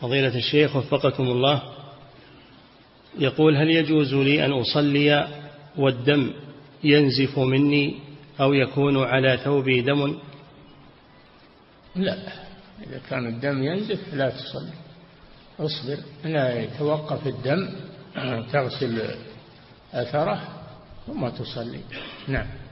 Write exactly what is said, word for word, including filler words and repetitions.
فضيلة الشيخ وفقكم الله، يقول: هل يجوز لي أن أصلي والدم ينزف مني أو يكون على ثوبي دم؟ لا، إذا كان الدم ينزف لا تصلي، اصبر لا يتوقف الدم، تغسل أثره ثم تصلي. نعم.